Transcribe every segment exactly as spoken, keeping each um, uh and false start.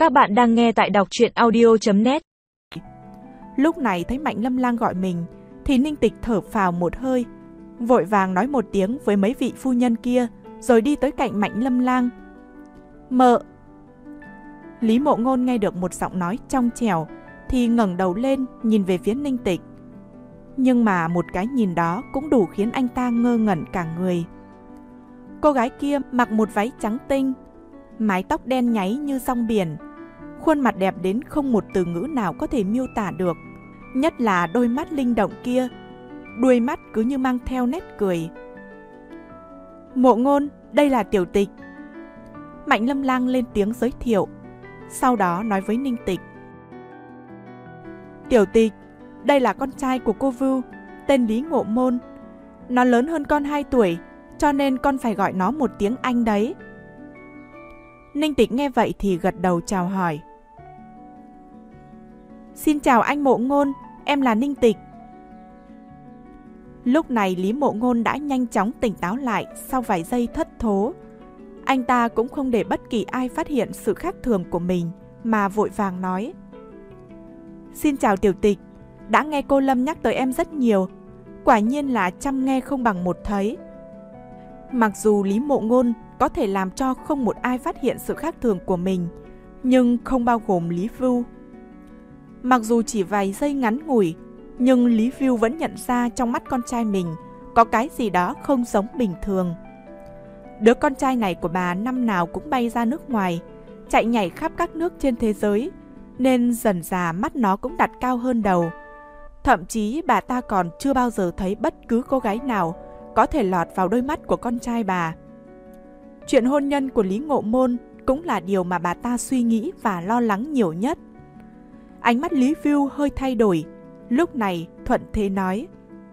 Các bạn đang nghe tại đọc truyện audio chấm net. Lúc này thấy Mạnh Lâm Lang gọi mình thì Ninh Tịch thở phào một hơi, vội vàng nói một tiếng với mấy vị phu nhân kia rồi đi tới cạnh Mạnh Lâm Lang. Mợ. Lý Mộ Ngôn nghe được một giọng nói trong trẻo thì ngẩng đầu lên nhìn về phía Ninh Tịch. Nhưng mà một cái nhìn đó cũng đủ khiến anh ta ngơ ngẩn cả người. Cô gái kia mặc một váy trắng tinh, mái tóc đen nháy như rong biển, khuôn mặt đẹp đến không một từ ngữ nào có thể miêu tả được. Nhất là đôi mắt linh động kia, đuôi mắt cứ như mang theo nét cười. Mộ Ngôn, đây là Tiểu Tịch. Mạnh Lâm Lang lên tiếng giới thiệu, sau đó nói với Ninh Tịch. Tiểu Tịch, đây là con trai của cô Vưu, tên Lý Ngộ Môn. Nó lớn hơn con hai tuổi, cho nên con phải gọi nó một tiếng anh đấy. Ninh Tịch nghe vậy thì gật đầu chào hỏi. Xin chào anh Mộ Ngôn, em là Ninh Tịch. Lúc này Lý Mộ Ngôn đã nhanh chóng tỉnh táo lại sau vài giây thất thố. Anh ta cũng không để bất kỳ ai phát hiện sự khác thường của mình mà vội vàng nói. Xin chào Tiểu Tịch, đã nghe cô Lâm nhắc tới em rất nhiều, quả nhiên là trăm nghe không bằng một thấy. Mặc dù Lý Mộ Ngôn có thể làm cho không một ai phát hiện sự khác thường của mình, nhưng không bao gồm Lý Vưu. Mặc dù chỉ vài giây ngắn ngủi, nhưng Lý Vưu vẫn nhận ra trong mắt con trai mình có cái gì đó không giống bình thường. Đứa con trai này của bà năm nào cũng bay ra nước ngoài, chạy nhảy khắp các nước trên thế giới, nên dần dà mắt nó cũng đặt cao hơn đầu. Thậm chí bà ta còn chưa bao giờ thấy bất cứ cô gái nào có thể lọt vào đôi mắt của con trai bà. Chuyện hôn nhân của Lý Ngộ Môn cũng là điều mà bà ta suy nghĩ và lo lắng nhiều nhất. Ánh mắt Lý Vưu hơi thay đổi, lúc này thuận thế nói.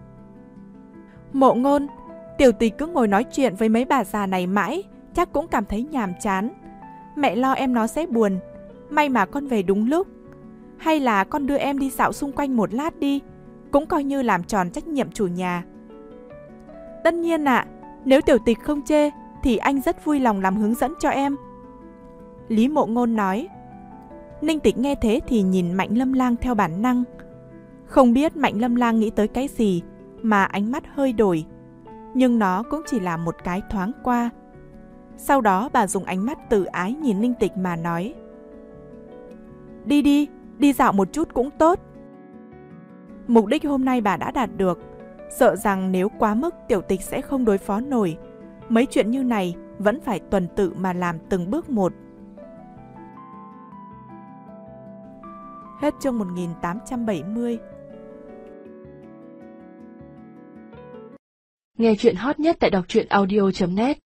Mộ Ngôn, Tiểu Tịch cứ ngồi nói chuyện với mấy bà già này mãi, chắc cũng cảm thấy nhàm chán. Mẹ lo em nó sẽ buồn, may mà con về đúng lúc. Hay là con đưa em đi dạo xung quanh một lát đi, cũng coi như làm tròn trách nhiệm chủ nhà. Tất nhiên ạ, à, nếu Tiểu Tịch không chê thì anh rất vui lòng làm hướng dẫn cho em. Lý Mộ Ngôn nói. Ninh Tịch nghe thế thì nhìn Mạnh Lâm Lang theo bản năng. Không biết Mạnh Lâm Lang nghĩ tới cái gì mà ánh mắt hơi đổi, nhưng nó cũng chỉ là một cái thoáng qua. Sau đó bà dùng ánh mắt từ ái nhìn Ninh Tịch mà nói. Đi đi, đi dạo một chút cũng tốt. Mục đích hôm nay bà đã đạt được, sợ rằng nếu quá mức Tiểu Tịch sẽ không đối phó nổi. Mấy chuyện như này vẫn phải tuần tự mà làm từng bước một. Hết chương một nghìn tám trăm bảy mươi. Nghe chuyện hot nhất tại đọc truyện audio chấm net.